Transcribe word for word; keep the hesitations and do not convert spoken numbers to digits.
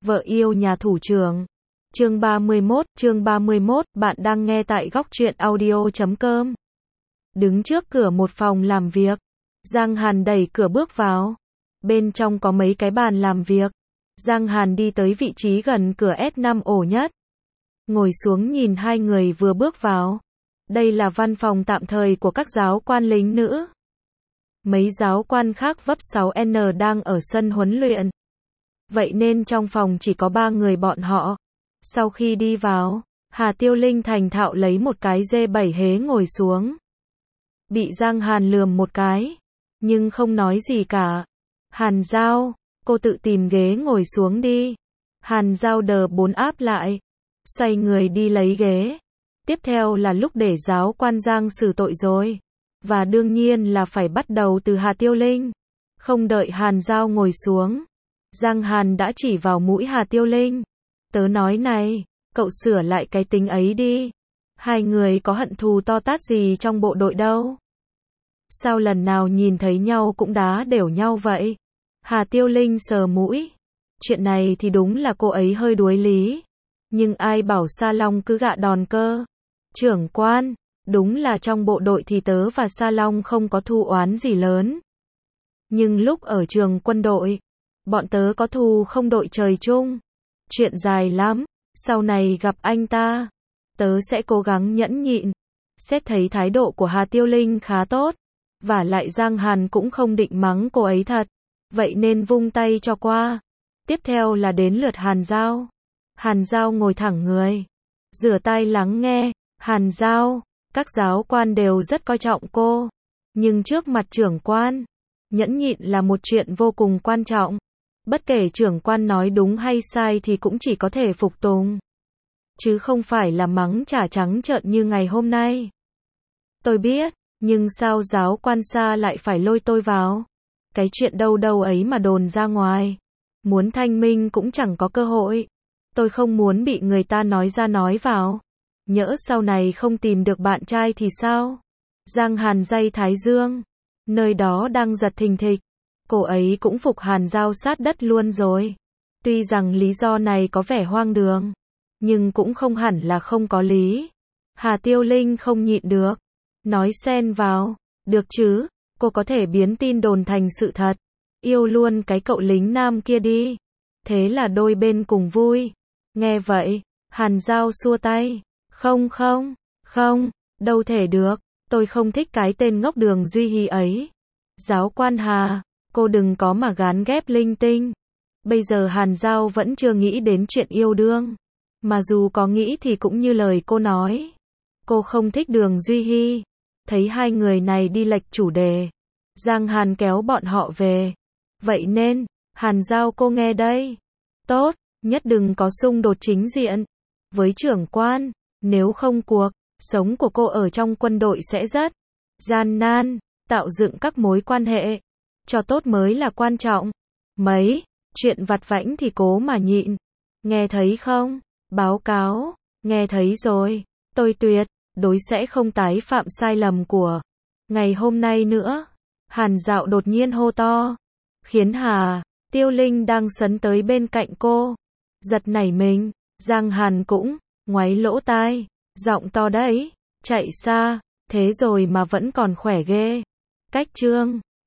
Vợ yêu nhà thủ trưởng. Chương ba mươi mốt, chương ba mươi mốt, bạn đang nghe tại góc truyện audio chấm com. Đứng trước cửa một phòng làm việc, Giang Hàn đẩy cửa bước vào. Bên trong có mấy cái bàn làm việc. Giang Hàn đi tới vị trí gần cửa S năm ổ nhất. Ngồi xuống nhìn hai người vừa bước vào. Đây là văn phòng tạm thời của các giáo quan lính nữ. Mấy giáo quan khác vấp sáu N đang ở sân huấn luyện. Vậy nên trong phòng chỉ có ba người bọn họ. Sau khi đi vào, Hà Tiêu Linh thành thạo lấy một cái dê bảy hế ngồi xuống. Bị Giang Hàn lườm một cái, nhưng không nói gì cả. Hàn Giao, cô tự tìm ghế ngồi xuống đi. Hàn Giao đờ bốn áp lại, xoay người đi lấy ghế. Tiếp theo là lúc để giáo quan Giang xử tội rồi. Và đương nhiên là phải bắt đầu từ Hà Tiêu Linh. Không đợi Hàn Giao ngồi xuống, Giang Hàn đã chỉ vào mũi Hà Tiêu Linh. Tớ nói này, cậu sửa lại cái tính ấy đi. Hai người có hận thù to tát gì trong bộ đội đâu. Sao lần nào nhìn thấy nhau cũng đá đều nhau vậy? Hà Tiêu Linh sờ mũi. Chuyện này thì đúng là cô ấy hơi đuối lý. Nhưng ai bảo Sa Long cứ gạ đòn cơ. Trưởng quan, đúng là trong bộ đội thì tớ và Sa Long không có thù oán gì lớn. Nhưng lúc ở trường quân đội, bọn tớ có thù không đội trời chung. Chuyện dài lắm, sau này gặp anh ta, tớ sẽ cố gắng nhẫn nhịn. Xét thấy thái độ của Hà Tiêu Linh khá tốt, và lại Giang Hàn cũng không định mắng cô ấy thật, vậy nên vung tay cho qua. Tiếp theo là đến lượt Hàn Giao. Hàn Giao ngồi thẳng người, rửa tay lắng nghe. Hàn Giao, các giáo quan đều rất coi trọng cô, nhưng trước mặt trưởng quan, nhẫn nhịn là một chuyện vô cùng quan trọng. Bất kể trưởng quan nói đúng hay sai thì cũng chỉ có thể phục tùng, chứ không phải là mắng chả trắng trợn như ngày hôm nay. Tôi biết, nhưng sao giáo quan Sa lại phải lôi tôi vào? Cái chuyện đâu đâu ấy mà đồn ra ngoài. Muốn thanh minh cũng chẳng có cơ hội. Tôi không muốn bị người ta nói ra nói vào. Nhỡ sau này không tìm được bạn trai thì sao? Giang Hàn day thái dương. Nơi đó đang giật thình thịch. Cô ấy cũng phục Hàn Giao sát đất luôn rồi. Tuy rằng lý do này có vẻ hoang đường, nhưng cũng không hẳn là không có lý. Hà Tiêu Linh không nhịn được, nói xen vào. Được chứ, cô có thể biến tin đồn thành sự thật. Yêu luôn cái cậu lính nam kia đi. Thế là đôi bên cùng vui. Nghe vậy, Hàn Giao xua tay. Không không, không, đâu thể được. Tôi không thích cái tên ngốc Đường Duy Hy ấy. Giáo quan Hà, cô đừng có mà gán ghép linh tinh. Bây giờ Hàn Giao vẫn chưa nghĩ đến chuyện yêu đương. Mà dù có nghĩ thì cũng như lời cô nói. Cô không thích Đường Duy Hy. Thấy hai người này đi lệch chủ đề, Giang Hàn kéo bọn họ về. Vậy nên, Hàn Giao cô nghe đây. Tốt, nhất đừng có xung đột chính diện với trưởng quan. Nếu không cuộc sống của cô ở trong quân đội sẽ rất gian nan. Tạo dựng các mối quan hệ cho tốt mới là quan trọng. Mấy chuyện vặt vãnh thì cố mà nhịn. Nghe thấy không? Báo cáo. Nghe thấy rồi. Tôi tuyệt đối sẽ không tái phạm sai lầm của ngày hôm nay nữa. Hàn Dạo đột nhiên hô to, khiến Hà Tiêu Linh đang sấn tới bên cạnh cô giật nảy mình. Giang Hàn cũng ngoáy lỗ tai, giọng to đấy. Chạy xa thế rồi mà vẫn còn khỏe ghê. Cách chương